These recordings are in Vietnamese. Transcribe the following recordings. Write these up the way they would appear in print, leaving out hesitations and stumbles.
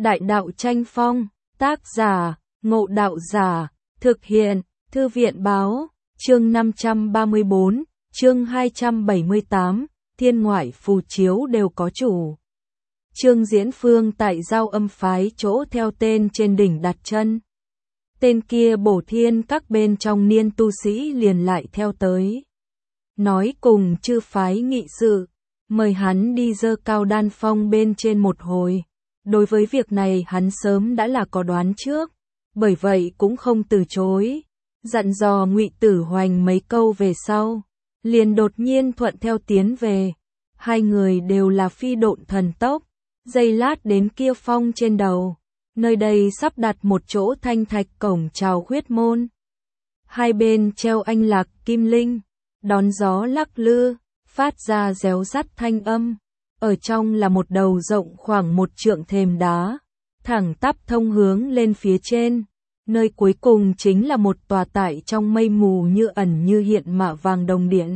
Đại đạo tranh phong, tác giả, Ngộ Đạo Giả, thực hiện, Thư viện báo, chương 534, chương 278, thiên ngoại phù chiếu đều có chủ. Trương Diễn Phương tại Giao Âm phái chỗ theo tên trên đỉnh đặt chân. Tên kia bổ thiên các bên trong niên tu sĩ liền lại theo tới. Nói cùng chư phái nghị sự, mời hắn đi dơ cao đan phong bên trên một hồi. Đối với việc này hắn sớm đã là có đoán trước, bởi vậy cũng không từ chối. Dặn dò Ngụy Tử Hoành mấy câu về sau, liền đột nhiên thuận theo tiến về. Hai người đều là phi độn thần tốc, giây lát đến kia phong trên đầu. Nơi đây sắp đặt một chỗ thanh thạch cổng chào huyết môn. Hai bên treo anh lạc kim linh, đón gió lắc lư, phát ra réo rắt thanh âm. Ở trong là một đầu rộng khoảng 1 trượng thềm đá, thẳng tắp thông hướng lên phía trên. Nơi cuối cùng chính là một tòa tại trong mây mù như ẩn như hiện mạ vàng đồng điện.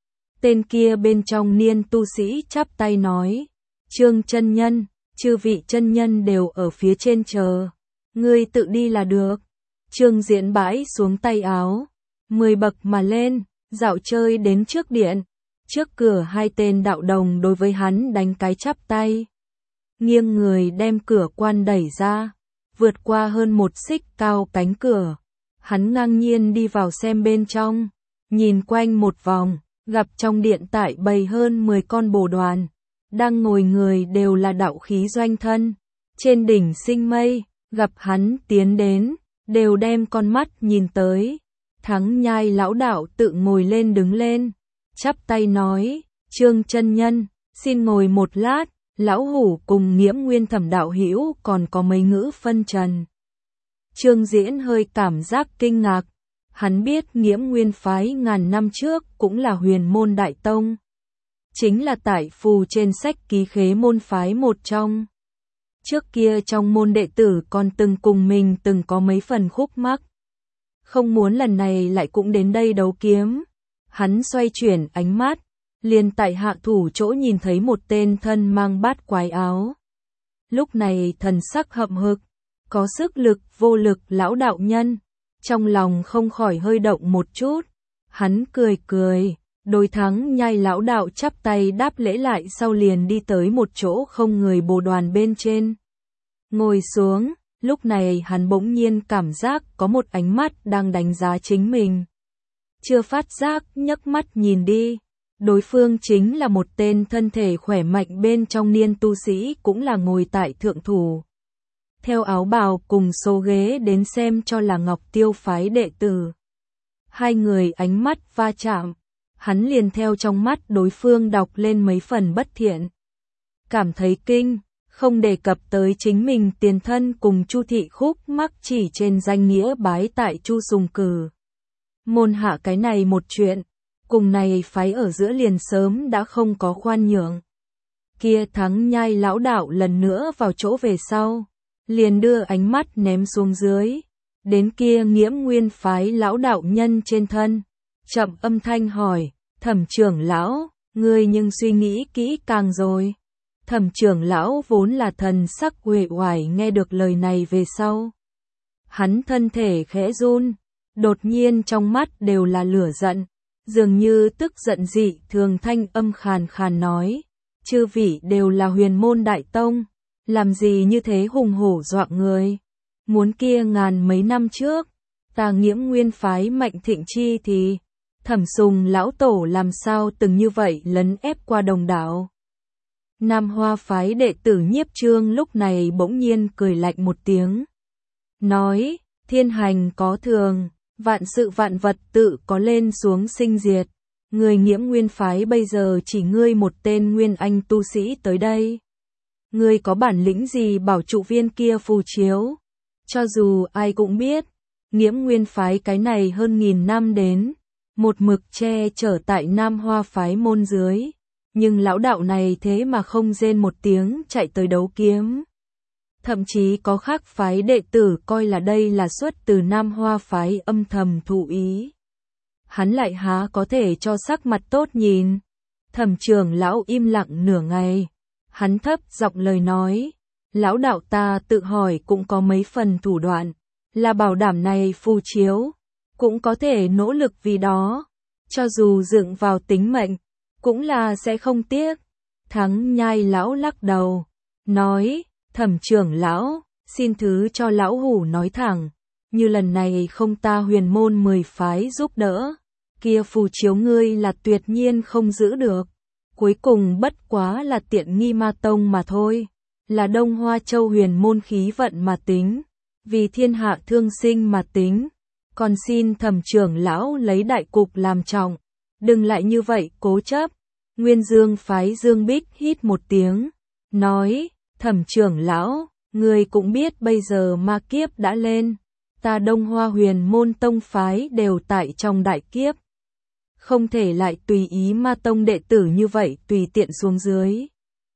Tên kia bên trong niên tu sĩ chắp tay nói, Trương chân nhân, chư vị chân nhân đều ở phía trên chờ, ngươi tự đi là được. Trương Diễn bãi xuống tay áo, 10 bậc mà lên, dạo chơi đến trước điện. Trước cửa hai tên đạo đồng đối với hắn đánh cái chắp tay. Nghiêng người đem cửa quan đẩy ra, vượt qua hơn 1 xích cao cánh cửa. Hắn ngang nhiên đi vào xem bên trong, nhìn quanh một vòng, gặp trong điện tại bày hơn 10 con bồ đoàn. Đang ngồi người đều là đạo khí doanh thân. Trên đỉnh sinh mây, gặp hắn tiến đến, đều đem con mắt nhìn tới. Thắng Nhai lão đạo tự ngồi lên đứng lên, chắp tay nói, Trương chân nhân, xin ngồi một lát, lão hủ cùng Nghiễm Nguyên Thẩm đạo hữu còn có mấy ngữ phân trần. Trương Diễn hơi cảm giác kinh ngạc, hắn biết Nghiễm Nguyên phái ngàn năm trước cũng là huyền môn đại tông. Chính là tại phù trên sách ký khế môn phái một trong. Trước kia trong môn đệ tử còn từng cùng mình từng có mấy phần khúc mắc. Không muốn lần này lại cũng đến đây đấu kiếm. Hắn xoay chuyển ánh mắt, liền tại hạ thủ chỗ nhìn thấy một tên thân mang bát quái áo. Lúc này thần sắc hậm hực, có sức lực vô lực lão đạo nhân, trong lòng không khỏi hơi động một chút. Hắn cười cười, đối Thắng Nhai lão đạo chắp tay đáp lễ lại sau liền đi tới một chỗ không người bồ đoàn bên trên. Ngồi xuống, lúc này hắn bỗng nhiên cảm giác có một ánh mắt đang đánh giá chính mình. Chưa phát giác nhấc mắt nhìn đi, đối phương chính là một tên thân thể khỏe mạnh bên trong niên tu sĩ cũng là ngồi tại thượng thủ. Theo áo bào cùng số ghế đến xem cho là Ngọc Tiêu phái đệ tử. Hai người ánh mắt va chạm, hắn liền theo trong mắt đối phương đọc lên mấy phần bất thiện. Cảm thấy kinh, không đề cập tới chính mình tiền thân cùng Chu Thị khúc mắc chỉ trên danh nghĩa bái tại Chu Sùng Cử. Môn hạ cái này một chuyện, cùng này phái ở giữa liền sớm đã không có khoan nhượng. Kia Thắng Nhai lão đạo lần nữa vào chỗ về sau, liền đưa ánh mắt ném xuống dưới, đến kia Nghiễm Nguyên phái lão đạo nhân trên thân, chậm âm thanh hỏi, Thẩm trưởng lão, ngươi nhưng suy nghĩ kỹ càng rồi. Thẩm trưởng lão vốn là thần sắc uể oải nghe được lời này về sau. Hắn thân thể khẽ run. Đột nhiên trong mắt đều là lửa giận, dường như tức giận dị thường thanh âm khàn khàn nói, chư vị đều là huyền môn đại tông, làm gì như thế hùng hổ dọa người. Muốn kia ngàn mấy năm trước, ta Nghiễm Nguyên phái mạnh thịnh chi thì, Thẩm Sùng lão tổ làm sao từng như vậy lấn ép qua đồng đạo. Nam Hoa phái đệ tử Nhiếp Trương lúc này bỗng nhiên cười lạnh một tiếng, nói, thiên hành có thường. Vạn sự vạn vật tự có lên xuống sinh diệt, người Nghiễm Nguyên phái bây giờ chỉ ngươi một tên nguyên anh tu sĩ tới đây. Ngươi có bản lĩnh gì bảo trụ viên kia phù chiếu? Cho dù ai cũng biết, Nghiễm Nguyên phái cái này hơn 1000 năm đến, một mực che chở tại Nam Hoa phái môn dưới, nhưng lão đạo này thế mà không rên một tiếng chạy tới đấu kiếm. Thậm chí có khác phái đệ tử coi là đây là xuất từ Nam Hoa phái âm thầm thụ ý. Hắn lại há có thể cho sắc mặt tốt nhìn. Thẩm trưởng lão im lặng nửa ngày. Hắn thấp giọng lời nói, lão đạo ta tự hỏi cũng có mấy phần thủ đoạn, là bảo đảm này phù chiếu, cũng có thể nỗ lực vì đó, cho dù dựng vào tính mệnh, cũng là sẽ không tiếc. Thắng Nhai lão lắc đầu, nói, Thẩm trưởng lão, xin thứ cho lão hủ nói thẳng, như lần này không ta huyền môn 10 phái giúp đỡ, kia phù chiếu ngươi là tuyệt nhiên không giữ được, cuối cùng bất quá là tiện nghi ma tông mà thôi, là Đông Hoa Châu huyền môn khí vận mà tính, vì thiên hạ thương sinh mà tính, còn xin Thẩm trưởng lão lấy đại cục làm trọng, đừng lại như vậy cố chấp. Nguyên Dương phái Dương Bích hít một tiếng, nói, Thẩm trưởng lão, người cũng biết bây giờ ma kiếp đã lên, ta Đông Hoa huyền môn tông phái đều tại trong đại kiếp. Không thể lại tùy ý ma tông đệ tử như vậy tùy tiện xuống dưới.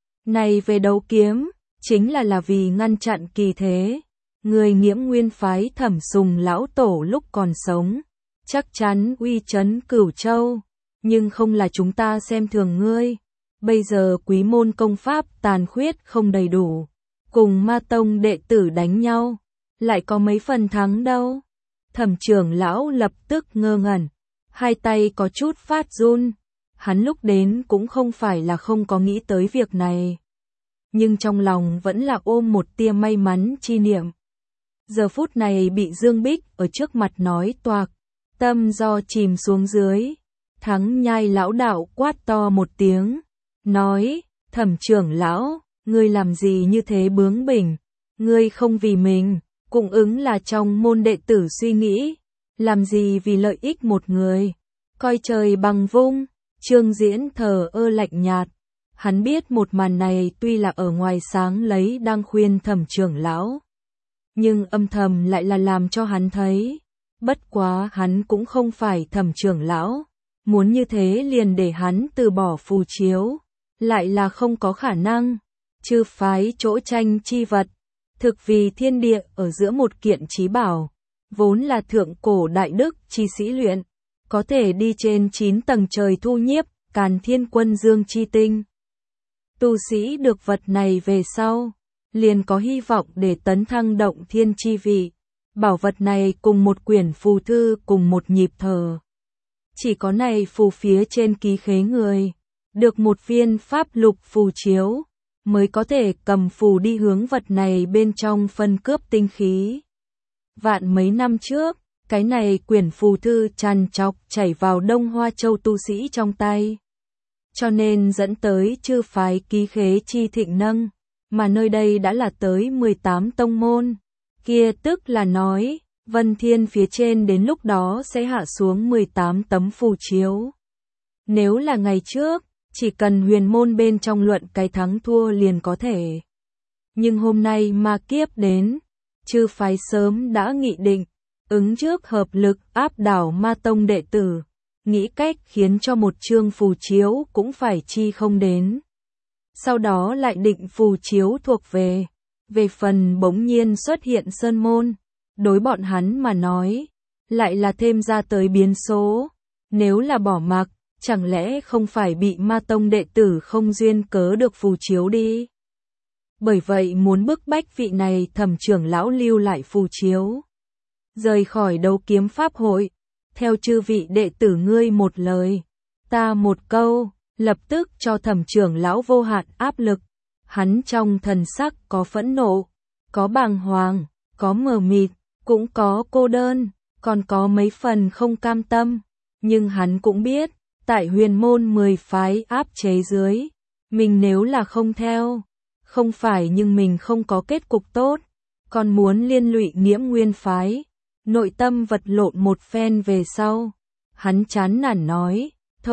Này về đấu kiếm, chính là vì ngăn chặn kỳ thế. Người Nghiễm Nguyên phái Thẩm Sùng lão tổ lúc còn sống, chắc chắn uy chấn Cửu Châu, nhưng không là chúng ta xem thường ngươi. Bây giờ quý môn công pháp tàn khuyết không đầy đủ, cùng ma tông đệ tử đánh nhau, lại có mấy phần thắng đâu. Thẩm trưởng lão lập tức ngơ ngẩn, hai tay có chút phát run, hắn lúc đến cũng không phải là không có nghĩ tới việc này, nhưng trong lòng vẫn là ôm một tia may mắn chi niệm. Giờ phút này bị Dương Bích ở trước mặt nói toạc, tâm do chìm xuống dưới. Thắng Nhai lão đạo quát to một tiếng, nói, Thẩm trưởng lão, ngươi làm gì như thế bướng bỉnh, ngươi không vì mình, cũng ứng là trong môn đệ tử suy nghĩ, làm gì vì lợi ích một người, coi trời bằng vung. Trương Diễn thờ ơ lạnh nhạt, hắn biết một màn này tuy là ở ngoài sáng lấy đang khuyên Thẩm trưởng lão, nhưng âm thầm lại là làm cho hắn thấy, bất quá hắn cũng không phải Thẩm trưởng lão, muốn như thế liền để hắn từ bỏ phù chiếu, lại là không có khả năng. Chư phái chỗ tranh chi vật, thực vì thiên địa ở giữa một kiện chí bảo, vốn là thượng cổ đại đức chi sĩ luyện, có thể đi trên 9 tầng trời thu nhiếp, Càn Thiên Quân Dương chi tinh. Tu sĩ được vật này về sau, liền có hy vọng để tấn thăng động thiên chi vị. Bảo vật này cùng một quyển phù thư cùng một nhịp thở. Chỉ có này phù phía trên ký khế người, được một viên pháp lục phù chiếu, mới có thể cầm phù đi hướng vật này bên trong phân cướp tinh khí. Vạn mấy năm trước, cái này quyển phù thư tràn trọc chảy vào Đông Hoa Châu tu sĩ trong tay. Cho nên dẫn tới chư phái ký khế chi thịnh nâng, mà nơi đây đã là tới 18 tông môn. Kia tức là nói, Vân Thiên phía trên đến lúc đó sẽ hạ xuống 18 tấm phù chiếu. Nếu là ngày trước, chỉ cần huyền môn bên trong luận cái thắng thua liền có thể. Nhưng hôm nay ma kiếp đến, chư phái sớm đã nghị định, ứng trước hợp lực áp đảo ma tông đệ tử, nghĩ cách khiến cho một chương phù chiếu cũng phải chi không đến. Sau đó lại định phù chiếu thuộc về phần bỗng nhiên xuất hiện sơn môn, đối bọn hắn mà nói, lại là thêm ra tới biến số, nếu là bỏ mặc, chẳng lẽ không phải bị ma tông đệ tử không duyên cớ được phù chiếu đi. Bởi vậy muốn bức bách vị này Thẩm trưởng lão lưu lại phù chiếu, rời khỏi đấu kiếm pháp hội, theo chư vị đệ tử ngươi một lời, ta một câu, lập tức cho Thẩm trưởng lão vô hạn áp lực. Hắn trong thần sắc có phẫn nộ, có bàng hoàng, có mờ mịt, cũng có cô đơn, còn có mấy phần không cam tâm, nhưng hắn cũng biết, tại huyền môn 10 phái áp chế dưới, mình nếu là không theo, không phải nhưng mình không có kết cục tốt, còn muốn liên lụy Nghiễm Nguyên phái, nội tâm vật lộn một phen về sau, hắn chán nản nói,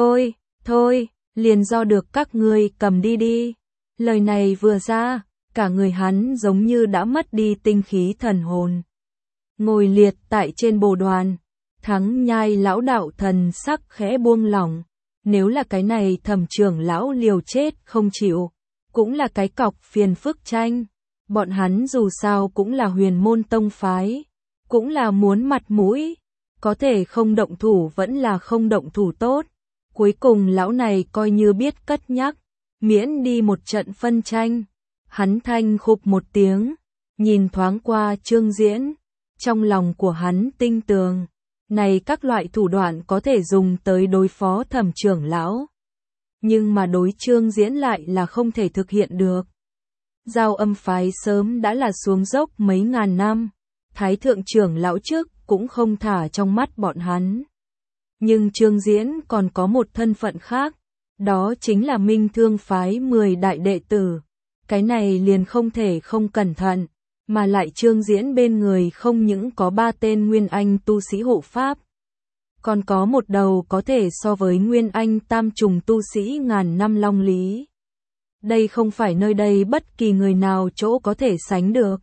thôi, liền do được các ngươi cầm đi đi. Lời này vừa ra, cả người hắn giống như đã mất đi tinh khí thần hồn. Ngồi liệt tại trên bồ đoàn, Thắng Nhai lão đạo thần sắc khẽ buông lỏng, nếu là cái này Thẩm trưởng lão liều chết không chịu, cũng là cái cọc phiền phức tranh, bọn hắn dù sao cũng là huyền môn tông phái, cũng là muốn mặt mũi, có thể không động thủ vẫn là không động thủ tốt, cuối cùng lão này coi như biết cất nhắc, miễn đi một trận phân tranh, Hắn thanh khục một tiếng, nhìn thoáng qua Trương Diễn, trong lòng của hắn tinh tường, này các loại thủ đoạn có thể dùng tới đối phó Thẩm trưởng lão, nhưng mà đối Trương Diễn lại là không thể thực hiện được. Giao Âm phái sớm đã là xuống dốc mấy ngàn năm, Thái thượng trưởng lão trước cũng không thả trong mắt bọn hắn. Nhưng Trương Diễn còn có một thân phận khác, đó chính là Minh Thương phái 10 đại đệ tử. Cái này liền không thể không cẩn thận, mà lại Trương Diễn bên người không những có 3 tên Nguyên Anh tu sĩ hộ pháp, còn có một đầu có thể so với Nguyên Anh tam trùng tu sĩ ngàn năm Long Lý. Đây không phải nơi đây bất kỳ người nào chỗ có thể sánh được.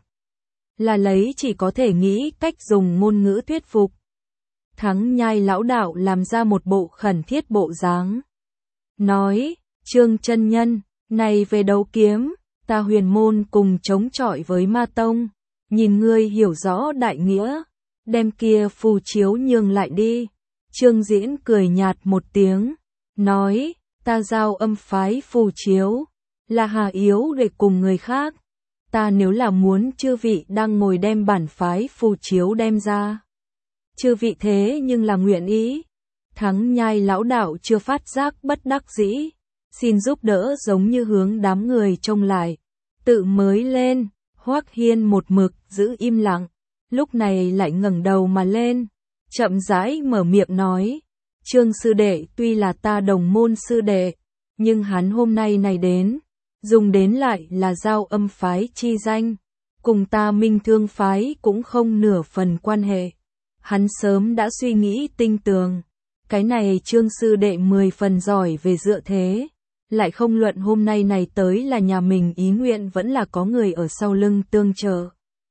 Là lấy chỉ có thể nghĩ cách dùng ngôn ngữ thuyết phục. Thắng Nhai lão đạo làm ra một bộ khẩn thiết bộ dáng. Nói, Trương chân nhân, này về đấu kiếm, ta Huyền môn cùng chống chọi với Ma tông, nhìn ngươi hiểu rõ đại nghĩa, đem kia phù chiếu nhường lại đi. Trương Diễn cười nhạt một tiếng, nói, ta Giao Âm phái phù chiếu, là hà yếu để cùng người khác. Ta nếu là muốn chư vị đang ngồi đem bản phái phù chiếu đem ra. Chư vị thế nhưng là nguyện ý. Thắng Nhai lão đạo chưa phát giác bất đắc dĩ, xin giúp đỡ giống như hướng đám người trông lại. Tự mới lên, Hoắc Hiên một mực giữ im lặng, lúc này lại ngẩng đầu mà lên, chậm rãi mở miệng nói, Trương sư đệ tuy là ta đồng môn sư đệ, nhưng hắn hôm nay này đến, dùng đến lại là Giao Âm phái chi danh, cùng ta Minh Thương phái cũng không nửa phần quan hệ. Hắn sớm đã suy nghĩ tinh tường, cái này Trương sư đệ 10 phần giỏi về dựa thế, lại không luận hôm nay này tới là nhà mình ý nguyện vẫn là có người ở sau lưng tương trợ.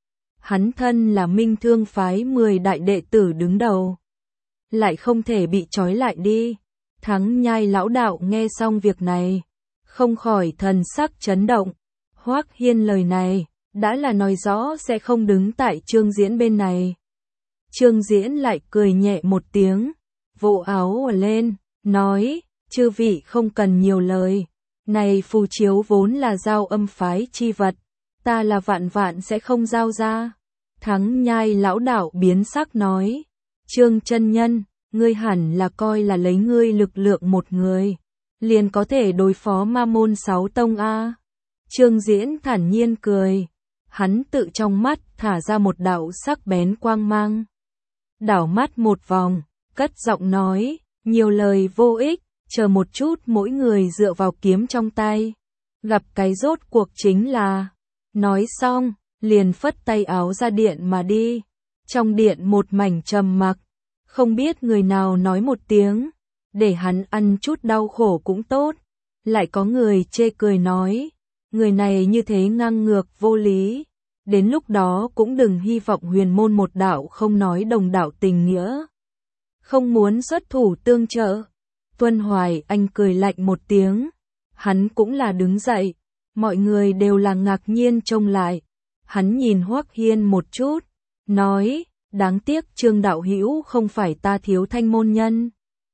Hắn thân là Minh Thương phái 10 đại đệ tử đứng đầu, lại không thể bị trói lại đi. Thắng Nhai lão đạo nghe xong việc này, không khỏi thần sắc chấn động. Hoắc Hiên lời này, đã là nói rõ sẽ không đứng tại Trương Diễn bên này. Trương Diễn lại cười nhẹ một tiếng, vỗ áo lên, nói, chư vị không cần nhiều lời, này phù chiếu vốn là Giao Âm phái chi vật, ta là vạn vạn sẽ không giao ra. Thắng Nhai lão đạo biến sắc nói, Trương chân nhân, ngươi hẳn là coi là lấy ngươi lực lượng một người, liền có thể đối phó ma môn 6 tông a. Trương Diễn thản nhiên cười, hắn tự trong mắt thả ra một đạo sắc bén quang mang. Đảo mắt một vòng, cất giọng nói, nhiều lời vô ích, chờ một chút mỗi người dựa vào kiếm trong tay. Gặp cái rốt cuộc chính là, nói xong, liền phất tay áo ra điện mà đi. Trong điện một mảnh trầm mặc, không biết người nào nói một tiếng, để hắn ăn chút đau khổ cũng tốt. Lại có người chê cười nói, người này như thế ngang ngược vô lý. Đến lúc đó cũng đừng hy vọng huyền môn một đạo không nói đồng đạo tình nghĩa. Không muốn xuất thủ tương trợ. Tuân Hoài Anh cười lạnh một tiếng. Hắn cũng là đứng dậy. Mọi người đều là ngạc nhiên trông lại. Hắn nhìn Hoắc Hiên một chút. Nói, đáng tiếc Trương đạo hữu không phải ta Thiếu Thanh môn nhân.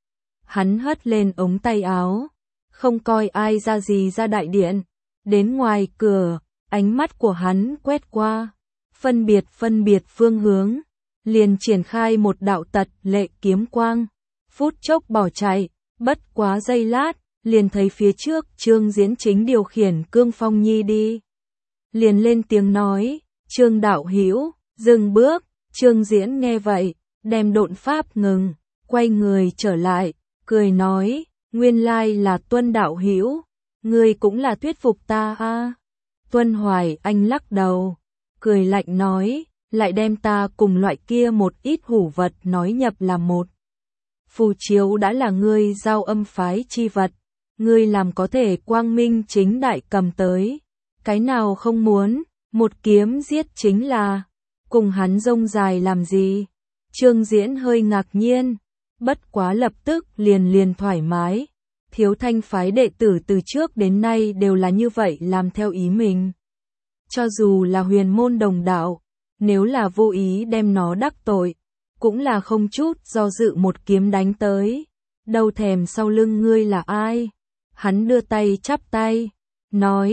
Hắn hất lên ống tay áo. Không coi ai ra gì ra đại điện. Đến ngoài cửa. Ánh mắt của hắn quét qua, phân biệt phương hướng, liền triển khai một đạo tật lệ kiếm quang, phút chốc bỏ chạy, bất quá giây lát, liền thấy phía trước Trương Diễn chính điều khiển Cương Phong Nhi đi. Liền lên tiếng nói, Trương đạo hữu, dừng bước. Trương Diễn nghe vậy, đem độn pháp ngừng, quay người trở lại, cười nói, nguyên lai là Tuân đạo hữu, ngươi cũng là thuyết phục ta a. Tuân Hoài Anh lắc đầu, cười lạnh nói, lại đem ta cùng loại kia một ít hủ vật nói nhập là một. Phù chiếu đã là ngươi Giao Âm phái chi vật, ngươi làm có thể quang minh chính đại cầm tới, cái nào không muốn, một kiếm giết chính là, cùng hắn rông dài làm gì. Trương Diễn hơi ngạc nhiên, bất quá lập tức liền thoải mái. Thiếu Thanh phái đệ tử từ trước đến nay đều là như vậy làm theo ý mình. Cho dù là huyền môn đồng đạo, nếu là vô ý đem nó đắc tội, cũng là không chút do dự một kiếm đánh tới. Đâu thèm sau lưng ngươi là ai? Hắn đưa tay chắp tay, nói,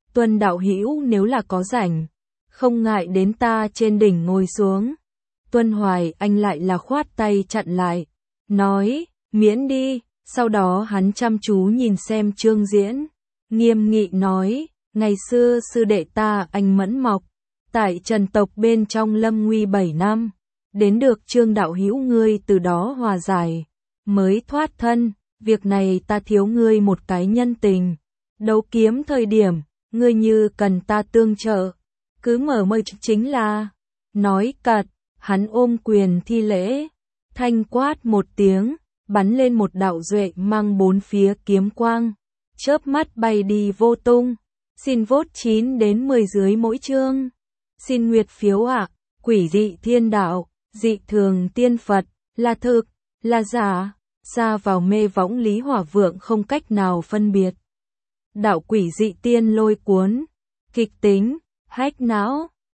Tuân đạo hữu nếu là có rảnh, không ngại đến ta trên đỉnh ngồi xuống. Tuân Hoài Anh lại là khoát tay chặn lại, nói, miễn đi, sau đó hắn chăm chú nhìn xem Trương Diễn, nghiêm nghị nói, ngày xưa sư đệ ta anh Mẫn Mộc, tại Trần tộc bên trong lâm nguy 7 năm, đến được Trương đạo hữu ngươi từ đó hòa giải, mới thoát thân, việc này ta thiếu ngươi một cái nhân tình, đấu kiếm thời điểm, ngươi như cần ta tương trợ, cứ mở mời chính là, nói cật, hắn ôm quyền thi lễ, thanh quát một tiếng, bắn lên một đạo duệ mang bốn phía kiếm quang, chớp mắt bay đi vô tung, xin vote 9 đến 10 dưới mỗi chương, xin nguyệt phiếu ạ, quỷ dị thiên đạo, dị thường tiên Phật, là thực, là giả, xa vào mê võng Lý Hỏa Vượng không cách nào phân biệt. Đạo quỷ dị tiên lôi cuốn, kịch tính, hách não.